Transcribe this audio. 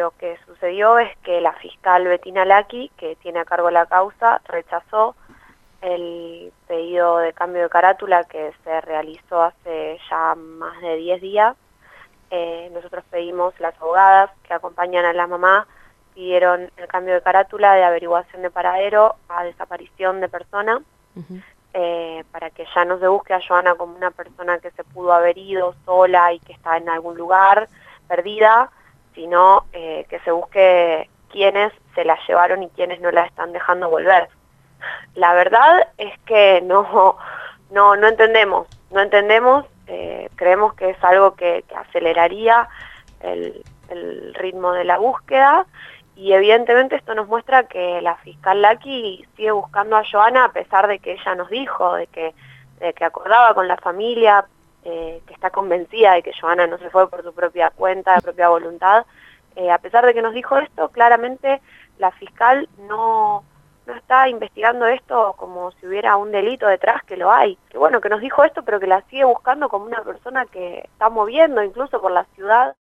lo que sucedió es que la fiscal Bettina Lacchi, que tiene a cargo la causa, rechazó el pedido de cambio de carátula que se realizó hace ya más de 10 días. Nosotros pedimos, las abogadas que acompañan a la mamá, pidieron el cambio de carátula de averiguación de paradero a desaparición de persona, para que ya no se busque a Johanna como una persona que se pudo haber ido sola y que está en algún lugar perdida, sino que se busque quiénes se la llevaron y quiénes no la están dejando volver. La verdad es que no entendemos, creemos que es algo que aceleraría el ritmo de la búsqueda, y evidentemente esto nos muestra que la fiscal Lacchi sigue buscando a Johanna a pesar de que ella nos dijo, de que acordaba con la familia, que está convencida de que Johanna no se fue por su propia cuenta, de propia voluntad. A pesar de que nos dijo esto, claramente la fiscal no está investigando esto como si hubiera un delito detrás, que lo hay. Que bueno, que nos dijo esto, pero que la sigue buscando como una persona que está moviendo incluso por la ciudad.